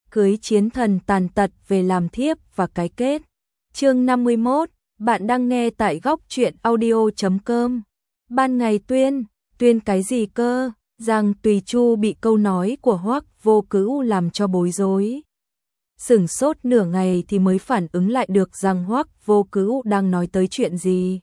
cưới chiến thần tàn tật về làm thiếp và cái kết. Chương 51, bạn đang nghe tại góc truyện audio.com. Ban ngày tuyên cái gì cơ? Giang Tùy Chu bị câu nói của Hoắc Vô Cữu làm cho bối rối. Sửng sốt nửa ngày thì mới phản ứng lại được rằng Hoắc Vô Cữu đang nói tới chuyện gì.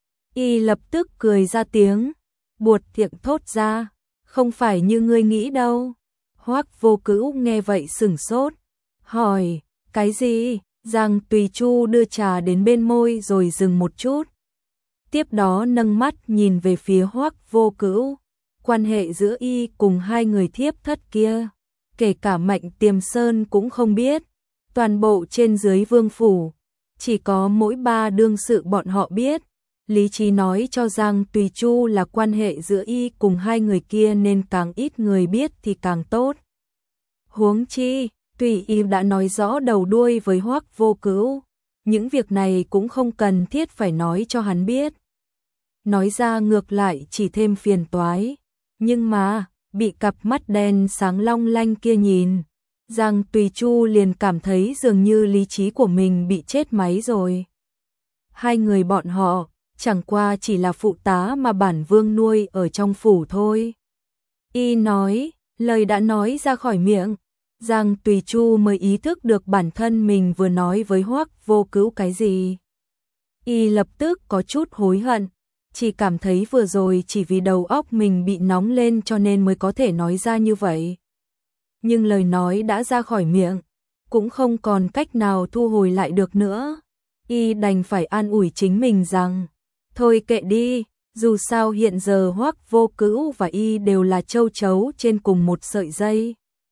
Y lập tức cười ra tiếng, buột miệng thốt ra, không phải như ngươi nghĩ đâu. Hoắc Vô Cữu nghe vậy sửng sốt, hỏi, cái gì? Giang Tùy Chu đưa trà đến bên môi rồi dừng một chút. Tiếp đó nâng mắt nhìn về phía Hoắc Vô Cữu, quan hệ giữa y cùng hai người thiếp thất kia, kể cả Mạnh Tiềm Sơn cũng không biết, toàn bộ trên dưới vương phủ, chỉ có mỗi ba đương sự bọn họ biết. Lý trí nói cho Giang Tùy Chu là quan hệ giữa y cùng hai người kia nên càng ít người biết thì càng tốt. Huống chi, Tùy y đã nói rõ đầu đuôi với Hoắc Vô Cữu, những việc này cũng không cần thiết phải nói cho hắn biết. Nói ra ngược lại chỉ thêm phiền toái, nhưng mà, bị cặp mắt đen sáng long lanh kia nhìn, Giang Tùy Chu liền cảm thấy dường như lý trí của mình bị chết máy rồi. Hai người bọn họ chẳng qua chỉ là phụ tá mà bản vương nuôi ở trong phủ thôi. Y nói, lời đã nói ra khỏi miệng, Giang Tùy Chu mới ý thức được bản thân mình vừa nói với Hoắc Vô Cữu cái gì. Y lập tức có chút hối hận, chỉ cảm thấy vừa rồi chỉ vì đầu óc mình bị nóng lên cho nên mới có thể nói ra như vậy. Nhưng lời nói đã ra khỏi miệng, cũng không còn cách nào thu hồi lại được nữa. Y đành phải an ủi chính mình rằng, thôi kệ đi, dù sao hiện giờ Hoắc Vô Cữu và Y đều là châu chấu trên cùng một sợi dây.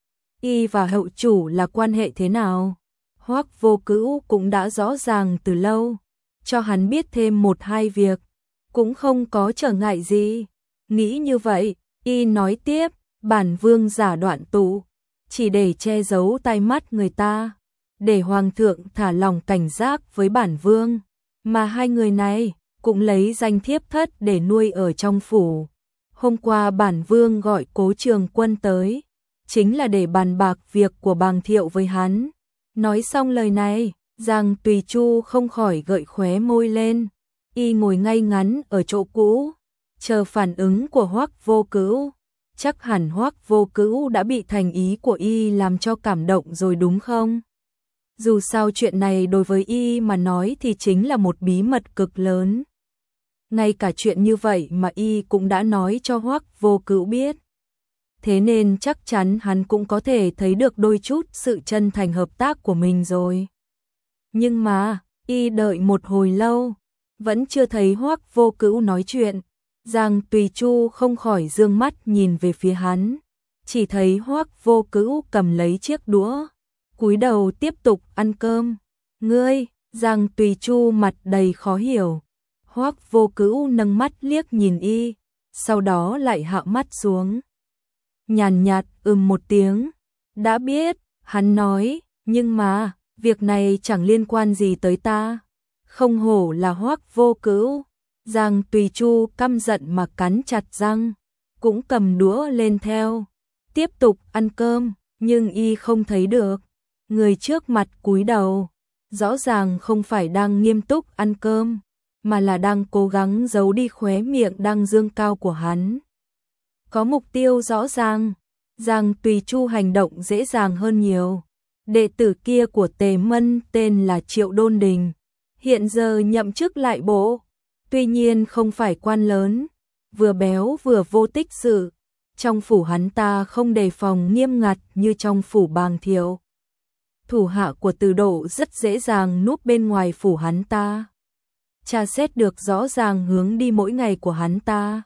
Y và hậu chủ là quan hệ thế nào? Hoắc Vô Cữu cũng đã rõ ràng từ lâu, cho hắn biết thêm một hai việc, cũng không có trở ngại gì. Nghĩ như vậy, Y nói tiếp, bản vương giả đoạn tụ, chỉ để che giấu tai mắt người ta, để hoàng thượng thả lòng cảnh giác với bản vương, mà hai người này cũng lấy danh thiếp thất để nuôi ở trong phủ. Hôm qua bản vương gọi Cố Trường Quân tới, chính là để bàn bạc việc của Bàng Thiệu với hắn. Nói xong lời này, Giang Tùy Chu không khỏi gợi khóe môi lên. Y ngồi ngay ngắn ở chỗ cũ, chờ phản ứng của Hoắc Vô Cữu. Chắc hẳn Hoắc Vô Cữu đã bị thành ý của Y làm cho cảm động rồi đúng không? Dù sao chuyện này đối với Y mà nói thì chính là một bí mật cực lớn. Ngay cả chuyện như vậy mà Y cũng đã nói cho Hoắc Vô Cữu biết. Thế nên chắc chắn hắn cũng có thể thấy được đôi chút sự chân thành hợp tác của mình rồi. Nhưng mà, Y đợi một hồi lâu, vẫn chưa thấy Hoắc Vô Cữu nói chuyện. Giang Tùy Chu không khỏi dương mắt nhìn về phía hắn, chỉ thấy Hoắc Vô Cữu cầm lấy chiếc đũa, cúi đầu tiếp tục ăn cơm. Ngươi, Giang Tùy Chu mặt đầy khó hiểu. Hoắc Vô Cữu nâng mắt liếc nhìn Y, sau đó lại hạ mắt xuống. Nhàn nhạt một tiếng, đã biết, hắn nói, nhưng mà, việc này chẳng liên quan gì tới ta. Không hổ là Hoắc Vô Cữu. Giang Tùy Chu căm giận mà cắn chặt răng, cũng cầm đũa lên theo, tiếp tục ăn cơm, nhưng Y không thấy được. Người trước mặt cúi đầu, rõ ràng không phải đang nghiêm túc ăn cơm, mà là đang cố gắng giấu đi khóe miệng đang dương cao của hắn. Có mục tiêu rõ ràng, Giang Tùy Chu hành động dễ dàng hơn nhiều. Đệ tử kia của Tề Mân tên là Triệu Đôn Đình, hiện giờ nhậm chức lại bộ. Tuy nhiên không phải quan lớn, vừa béo vừa vô tích sự, trong phủ hắn ta không đề phòng nghiêm ngặt như trong phủ Bàng Thiệu. Thủ hạ của Từ Độ rất dễ dàng núp bên ngoài phủ hắn ta, tra xét được rõ ràng hướng đi mỗi ngày của hắn ta.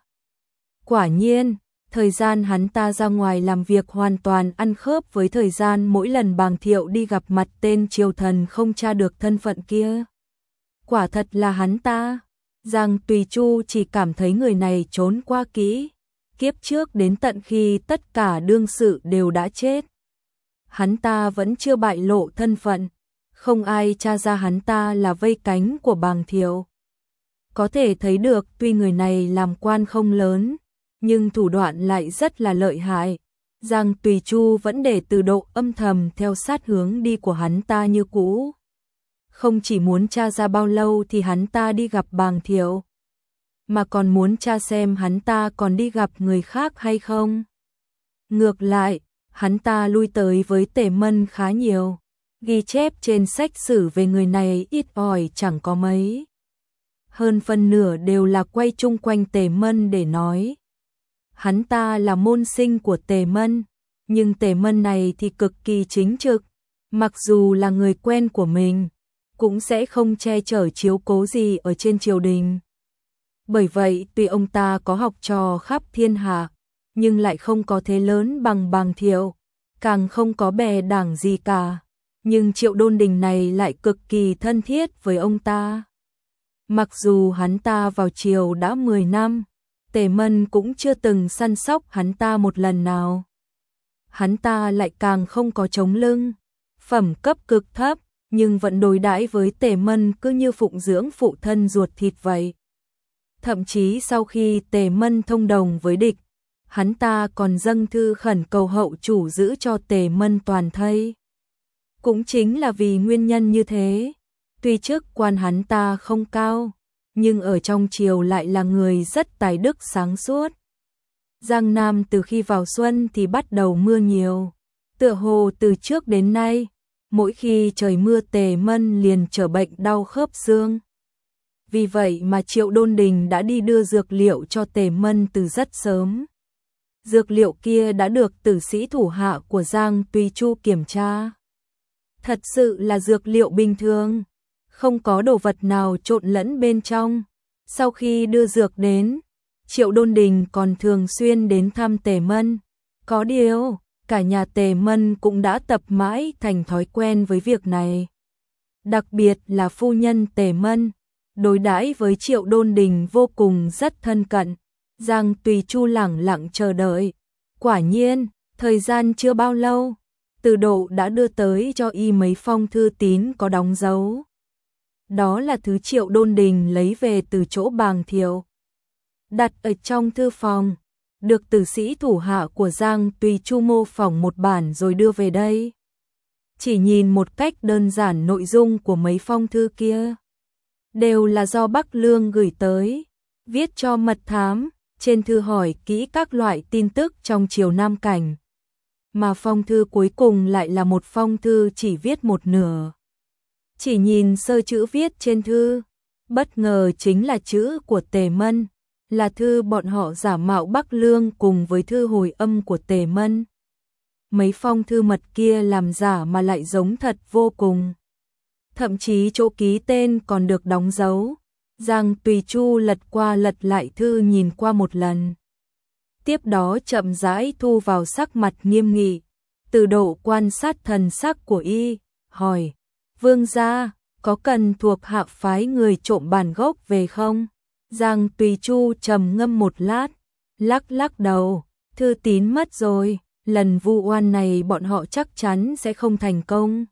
Quả nhiên, thời gian hắn ta ra ngoài làm việc hoàn toàn ăn khớp với thời gian mỗi lần Bàng Thiệu đi gặp mặt tên triều thần không tra được thân phận kia. Quả thật là hắn ta. Giang Tùy Chu chỉ cảm thấy người này trốn qua kỹ, kiếp trước đến tận khi tất cả đương sự đều đã chết. Hắn ta vẫn chưa bại lộ thân phận, không ai tra ra hắn ta là vây cánh của Bàng Thiệu. Có thể thấy được tuy người này làm quan không lớn, nhưng thủ đoạn lại rất là lợi hại. Giang Tùy Chu vẫn để Từ Độ âm thầm theo sát hướng đi của hắn ta như cũ. Không chỉ muốn tra ra bao lâu thì hắn ta đi gặp Bàng Thiệu, mà còn muốn tra xem hắn ta còn đi gặp người khác hay không. Ngược lại, hắn ta lui tới với Tề Mân khá nhiều. Ghi chép trên sách sử về người này ít ỏi chẳng có mấy. Hơn phân nửa đều là quay chung quanh Tề Mân để nói. Hắn ta là môn sinh của Tề Mân, nhưng Tề Mân này thì cực kỳ chính trực, mặc dù là người quen của mình, cũng sẽ không che chở chiếu cố gì ở trên triều đình. Bởi vậy tuy ông ta có học trò khắp thiên hạ, nhưng lại không có thế lớn bằng Bàng Thiệu, càng không có bè đảng gì cả. Nhưng Triệu Đôn Đình này lại cực kỳ thân thiết với ông ta. Mặc dù hắn ta vào triều đã 10 năm, Tề Mân cũng chưa từng săn sóc hắn ta một lần nào. Hắn ta lại càng không có chống lưng, phẩm cấp cực thấp, nhưng vẫn đối đãi với Tề Mân cứ như phụng dưỡng phụ thân ruột thịt vậy. Thậm chí sau khi Tề Mân thông đồng với địch, hắn ta còn dâng thư khẩn cầu hậu chủ giữ cho Tề Mân toàn thây. Cũng chính là vì nguyên nhân như thế, tuy chức quan hắn ta không cao, nhưng ở trong triều lại là người rất tài đức sáng suốt. Giang Nam từ khi vào xuân thì bắt đầu mưa nhiều, tựa hồ từ trước đến nay, mỗi khi trời mưa Tề Mân liền trở bệnh đau khớp xương. Vì vậy mà Triệu Đôn Đình đã đi đưa dược liệu cho Tề Mân từ rất sớm. Dược liệu kia đã được tử sĩ thủ hạ của Giang Tùy Chu kiểm tra. Thật sự là dược liệu bình thường, không có đồ vật nào trộn lẫn bên trong. Sau khi đưa dược đến, Triệu Đôn Đình còn thường xuyên đến thăm Tề Mân. Có điều, cả nhà Tề Mân cũng đã tập mãi thành thói quen với việc này. Đặc biệt là phu nhân Tề Mân, đối đãi với Triệu Đôn Đình vô cùng rất thân cận. Giang Tùy Chu lẳng lặng chờ đợi. Quả nhiên, thời gian chưa bao lâu, Từ Độ đã đưa tới cho y mấy phong thư tín có đóng dấu. Đó là thứ Triệu Đôn Đình lấy về từ chỗ Bàng Thiệu, đặt ở trong thư phòng, được tử sĩ thủ hạ của Giang Tùy Chu mô phỏng một bản rồi đưa về đây. Chỉ nhìn một cách đơn giản nội dung của mấy phong thư kia, đều là do Bắc Lương gửi tới, viết cho mật thám, trên thư hỏi kỹ các loại tin tức trong triều Nam Cảnh. Mà phong thư cuối cùng lại là một phong thư chỉ viết một nửa. Chỉ nhìn sơ chữ viết trên thư, bất ngờ chính là chữ của Tề Mân, là thư bọn họ giả mạo Bắc Lương cùng với thư hồi âm của Tề Mân. Mấy phong thư mật kia làm giả mà lại giống thật vô cùng. Thậm chí chỗ ký tên còn được đóng dấu. Giang Tùy Chu lật qua lật lại thư nhìn qua một lần. Tiếp đó chậm rãi thu vào sắc mặt nghiêm nghị. Từ Độ quan sát thần sắc của y, hỏi: Vương gia, có cần thuộc hạ phái người trộm bản gốc về không? Giang Tùy Chu trầm ngâm một lát, lắc lắc đầu, thư tín mất rồi, lần vu oan này bọn họ chắc chắn sẽ không thành công.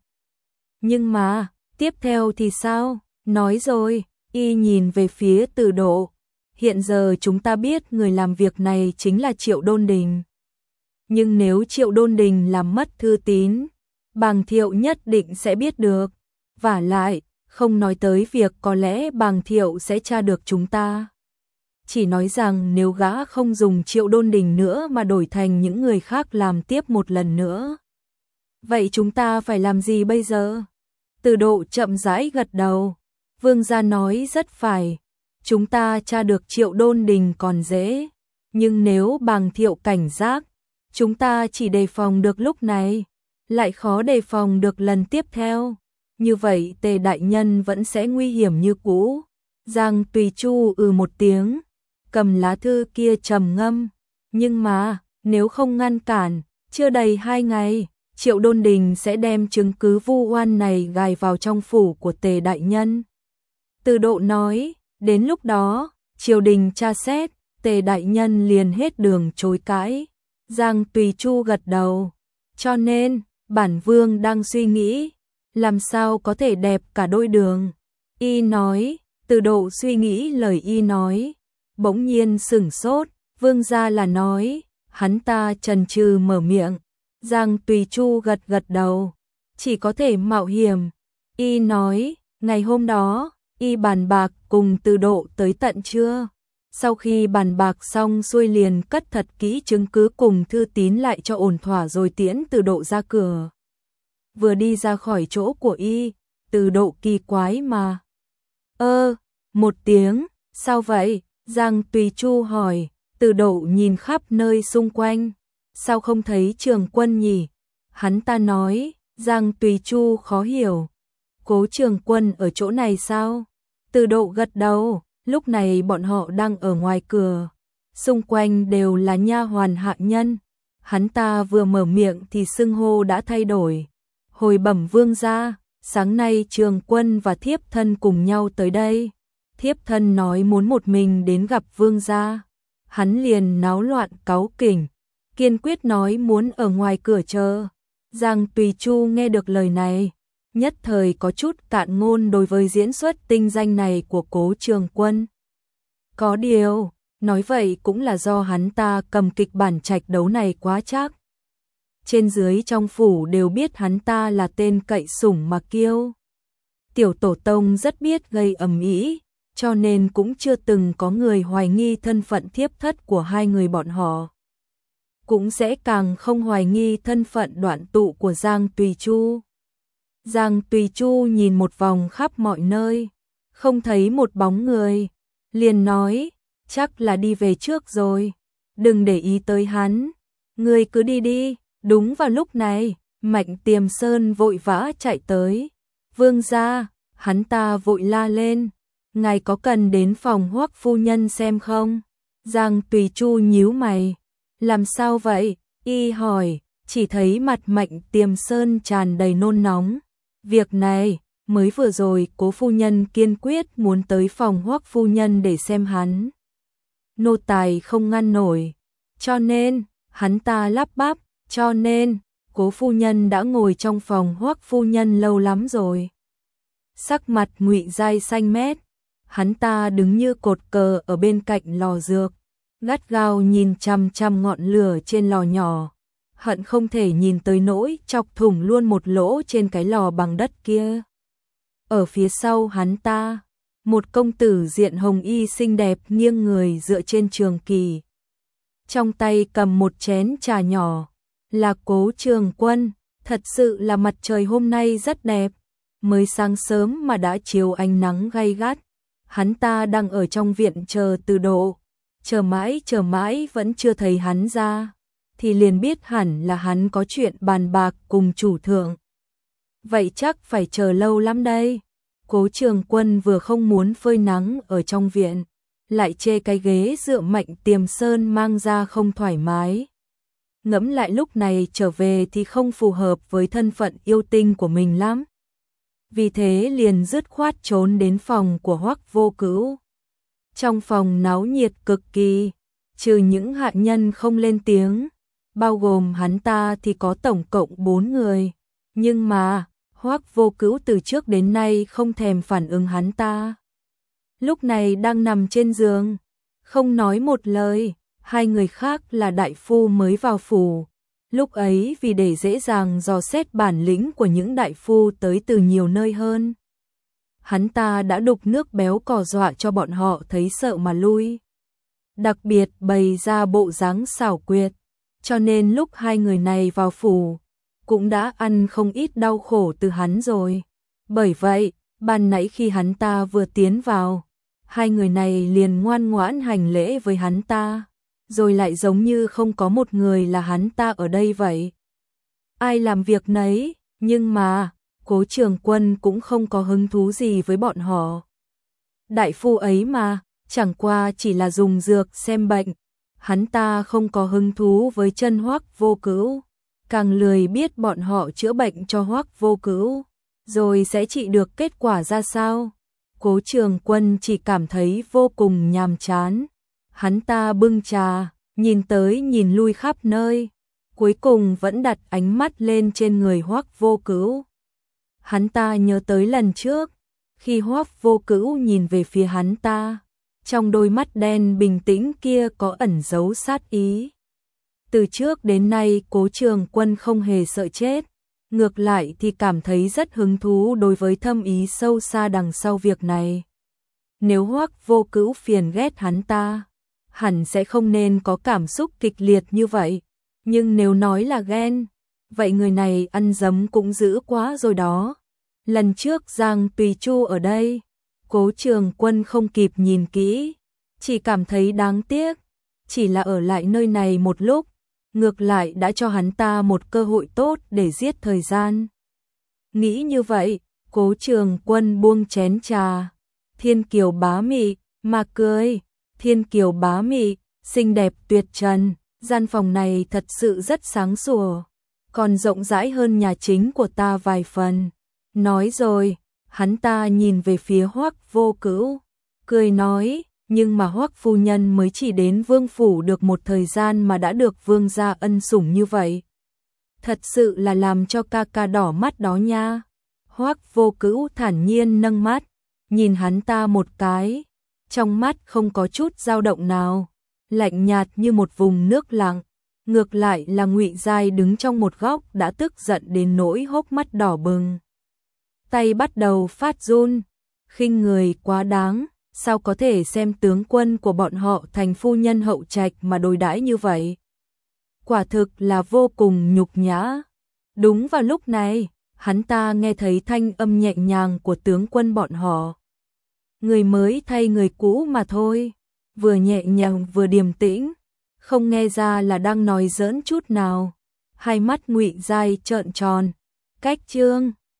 Nhưng mà, tiếp theo thì sao? Nói rồi, y nhìn về phía Từ Độ. Hiện giờ chúng ta biết người làm việc này chính là Triệu Đôn Đình. Nhưng nếu Triệu Đôn Đình làm mất thư tín, Bàng Thiệu nhất định sẽ biết được. Vả lại, không nói tới việc có lẽ Bàng Thiệu sẽ tra được chúng ta. Chỉ nói rằng nếu gã không dùng Triệu Đôn Đình nữa mà đổi thành những người khác làm tiếp một lần nữa. Vậy chúng ta phải làm gì bây giờ? Từ Độ chậm rãi gật đầu. Vương gia nói rất phải. Chúng ta tra được Triệu Đôn Đình còn dễ. Nhưng nếu Bàng Thiệu cảnh giác, chúng ta chỉ đề phòng được lúc này, lại khó đề phòng được lần tiếp theo. Như vậy Tề đại nhân vẫn sẽ nguy hiểm như cũ. Giang Tùy Chu một tiếng, cầm lá thư kia trầm ngâm. Nhưng mà, nếu không ngăn cản, chưa đầy 2 ngày, Triệu Đôn Đình sẽ đem chứng cứ vu oan này gài vào trong phủ của Tề đại nhân. Từ Độ nói, đến lúc đó, triều đình tra xét, Tề đại nhân liền hết đường chối cãi. Giang Tùy Chu gật đầu. Cho nên, bản vương đang suy nghĩ, làm sao có thể đẹp cả đôi đường. Y nói, Từ Độ suy nghĩ lời y nói, bỗng nhiên sửng sốt. Vương gia là nói, Hắn ta chần chừ mở miệng. Giang Tùy Chu gật gật đầu. Chỉ có thể mạo hiểm. Y nói, ngày hôm đó, y bàn bạc cùng Từ Độ tới tận trưa. Sau khi bàn bạc xong xuôi liền cất thật kỹ chứng cứ cùng thư tín lại cho ổn thỏa rồi tiễn Từ Độ ra cửa. Vừa đi ra khỏi chỗ của y, Từ Độ kỳ quái mà. Một tiếng, sao vậy? Giang Tùy Chu hỏi. Từ Độ nhìn khắp nơi xung quanh. Sao không thấy Trường Quân nhỉ? Hắn ta nói. Giang Tùy Chu khó hiểu. Cố Trường Quân ở chỗ này sao? Từ Độ gật đầu. Lúc này bọn họ đang ở ngoài cửa. Xung quanh đều là nha hoàn hạ nhân. Hắn ta vừa mở miệng thì xưng hô đã thay đổi. Hồi bẩm vương gia, sáng nay Trường Quân và thiếp thân cùng nhau tới đây. Thiếp thân nói muốn một mình đến gặp vương gia. Hắn liền náo loạn cáu kỉnh, kiên quyết nói muốn ở ngoài cửa chờ. Giang Tùy Chu nghe được lời này, nhất thời có chút cạn ngôn đối với diễn xuất tinh danh này của Cố Trường Quân. Có điều, nói vậy cũng là do hắn ta cầm kịch bản trạch đấu này quá chắc. Trên dưới trong phủ đều biết hắn ta là tên cậy sủng mà kiêu. Tiểu tổ tông rất biết gây ầm ĩ, cho nên cũng chưa từng có người hoài nghi thân phận thiếp thất của hai người bọn họ. Cũng sẽ càng không hoài nghi thân phận Đoạn Tụ của Giang Tùy Chu. Giang Tùy Chu nhìn một vòng khắp mọi nơi, không thấy một bóng người, liền nói, chắc là đi về trước rồi, đừng để ý tới hắn, ngươi cứ đi đi. Đúng vào lúc này, Mạnh Tiềm Sơn vội vã chạy tới. Vương gia, hắn ta vội la lên, ngài có cần đến phòng Hoắc phu nhân xem không? Giang Tùy Chu nhíu mày, làm sao vậy? Y hỏi, chỉ thấy mặt Mạnh Tiềm Sơn tràn đầy nôn nóng. Việc này, mới vừa rồi Cố phu nhân kiên quyết muốn tới phòng Hoắc phu nhân để xem hắn. Nô tài không ngăn nổi, cho nên, hắn ta lắp bắp, cho nên, Cố phu nhân đã ngồi trong phòng Hoắc phu nhân lâu lắm rồi. Sắc mặt Ngụy Giai xanh mét, hắn ta đứng như cột cờ ở bên cạnh lò dược, gắt gao nhìn chằm chằm ngọn lửa trên lò nhỏ, hận không thể nhìn tới nỗi chọc thủng luôn một lỗ trên cái lò bằng đất kia. Ở phía sau hắn ta, một công tử diện hồng y xinh đẹp nghiêng người dựa trên trường kỳ. Trong tay cầm một chén trà nhỏ, là Cố Trường Quân. Thật sự là mặt trời hôm nay rất đẹp, mới sáng sớm mà đã chiếu ánh nắng gay gắt. Hắn ta đang ở trong viện chờ Từ Độ, chờ mãi vẫn chưa thấy hắn ra, thì liền biết hẳn là hắn có chuyện bàn bạc cùng chủ thượng. Vậy chắc phải chờ lâu lắm đây. Cố Trường Quân vừa không muốn phơi nắng ở trong viện, lại chê cái ghế dựa Mạnh Tiềm Sơn mang ra không thoải mái. Ngẫm lại lúc này trở về thì không phù hợp với thân phận yêu tinh của mình lắm. Vì thế liền dứt khoát trốn đến phòng của Hoắc Vô Cữu. Trong phòng náo nhiệt cực kỳ, trừ những hạ nhân không lên tiếng, bao gồm hắn ta thì có tổng cộng 4 người. Nhưng mà, Hoắc Vô Cữu từ trước đến nay không thèm phản ứng hắn ta. Lúc này đang nằm trên giường, không nói một lời. Hai người khác là đại phu mới vào phủ. Lúc ấy vì để dễ dàng dò xét bản lĩnh của những đại phu tới từ nhiều nơi hơn, hắn ta đã đục nước béo cò dọa cho bọn họ thấy sợ mà lui. Đặc biệt bày ra bộ dáng xảo quyệt, cho nên lúc hai người này vào phủ, cũng đã ăn không ít đau khổ từ hắn rồi. Bởi vậy, ban nãy khi hắn ta vừa tiến vào, hai người này liền ngoan ngoãn hành lễ với hắn ta, rồi lại giống như không có một người là hắn ta ở đây vậy. Ai làm việc nấy, nhưng mà, Cố Trường Quân cũng không có hứng thú gì với bọn họ. Đại phu ấy mà, chẳng qua chỉ là dùng dược xem bệnh, hắn ta không có hứng thú với chân Hoắc Vô Cữu, càng lười biết bọn họ chữa bệnh cho Hoắc Vô Cữu, rồi sẽ trị được kết quả ra sao. Cố Trường Quân chỉ cảm thấy vô cùng nhàm chán. Hắn ta bưng trà, nhìn tới nhìn lui khắp nơi, cuối cùng vẫn đặt ánh mắt lên trên người Hoắc Vô Cữu. Hắn ta nhớ tới lần trước, khi Hoắc Vô Cữu nhìn về phía hắn ta, trong đôi mắt đen bình tĩnh kia có ẩn giấu sát ý. Từ trước đến nay Cố Trường Quân không hề sợ chết, ngược lại thì cảm thấy rất hứng thú đối với thâm ý sâu xa đằng sau việc này. Nếu Hoắc Vô Cữu phiền ghét hắn ta, hẳn sẽ không nên có cảm xúc kịch liệt như vậy. Nhưng nếu nói là ghen, vậy người này ăn dấm cũng dữ quá rồi đó. Lần trước Giang Tùy Chu ở đây, Cố Trường Quân không kịp nhìn kỹ, chỉ cảm thấy đáng tiếc, chỉ là ở lại nơi này một lúc, ngược lại đã cho hắn ta một cơ hội tốt để giết thời gian. Nghĩ như vậy, Cố Trường Quân buông chén trà. Thiên kiều bá mị, mà cười, thiên kiều bá mị, xinh đẹp tuyệt trần, gian phòng này thật sự rất sáng sủa, còn rộng rãi hơn nhà chính của ta vài phần. Nói rồi, hắn ta nhìn về phía Hoắc Vô Cữu, cười nói, nhưng mà Hoắc phu nhân mới chỉ đến vương phủ được một thời gian mà đã được vương gia ân sủng như vậy. Thật sự là làm cho ca ca đỏ mắt đó nha. Hoắc Vô Cữu thản nhiên nâng mắt, nhìn hắn ta một cái, trong mắt không có chút dao động nào, lạnh nhạt như một vùng nước lặng. Ngược lại là Ngụy Giai đứng trong một góc đã tức giận đến nỗi hốc mắt đỏ bừng. Tay bắt đầu phát run, khinh người quá đáng, sao có thể xem tướng quân của bọn họ thành phu nhân hậu trạch mà đối đãi như vậy. Quả thực là vô cùng nhục nhã. Đúng vào lúc này, hắn ta nghe thấy thanh âm nhẹ nhàng của tướng quân bọn họ. Người mới thay người cũ mà thôi, vừa nhẹ nhàng vừa điềm tĩnh, không nghe ra là đang nói giỡn chút nào. Hai mắt Ngụy Giai trợn tròn, cách trương.